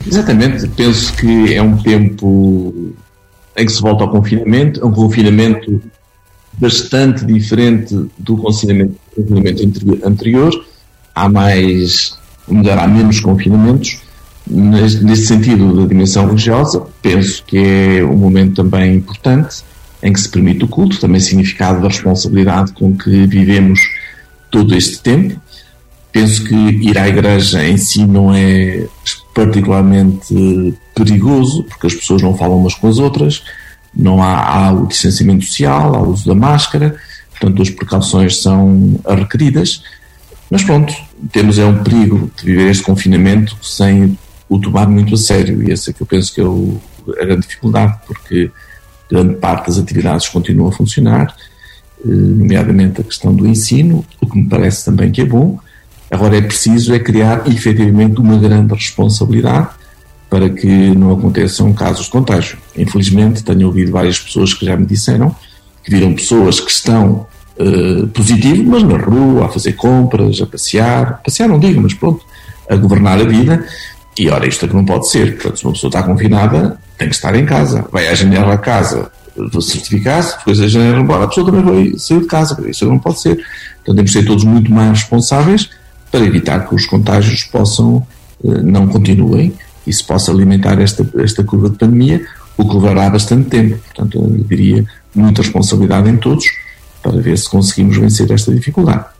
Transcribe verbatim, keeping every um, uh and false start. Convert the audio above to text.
Exatamente, penso que é um tempo em que se volta ao confinamento, um confinamento bastante diferente do confinamento, confinamento anterior. Há mais, ou melhor, há menos confinamentos. Neste, neste sentido da dimensão religiosa, penso que é um momento também importante em que se permite o culto, também significado da responsabilidade com que vivemos todo este tempo. Penso que ir à igreja em si não é particularmente perigoso, porque as pessoas não falam umas com as outras, não há, há o distanciamento social, há o uso da máscara, portanto as precauções são requeridas, mas pronto, temos é um perigo de viver este confinamento sem o tomar muito a sério, e esse é que eu penso que é o, a grande dificuldade, porque grande parte das atividades continua a funcionar, nomeadamente a questão do ensino, o que me parece também que é bom. Agora é preciso é criar efetivamente uma grande responsabilidade para que não aconteçam casos de contágio. Infelizmente tenho ouvido várias pessoas que já me disseram que viram pessoas que estão uh, positivas, mas na rua, a fazer compras, a passear, passear não digo, mas pronto, a governar a vida, e ora, isto é que não pode ser. Portanto, se uma pessoa está confinada, tem que estar em casa, vai à janela da casa, certificar-se, depois da janela embora, a pessoa também vai sair de casa, isso não pode ser. Portanto, temos que ser todos muito mais responsáveis para evitar que os contágios possam, não continuem e se possa alimentar esta, esta curva de pandemia, o que levará bastante tempo. Portanto, eu diria muita responsabilidade em todos para ver se conseguimos vencer esta dificuldade.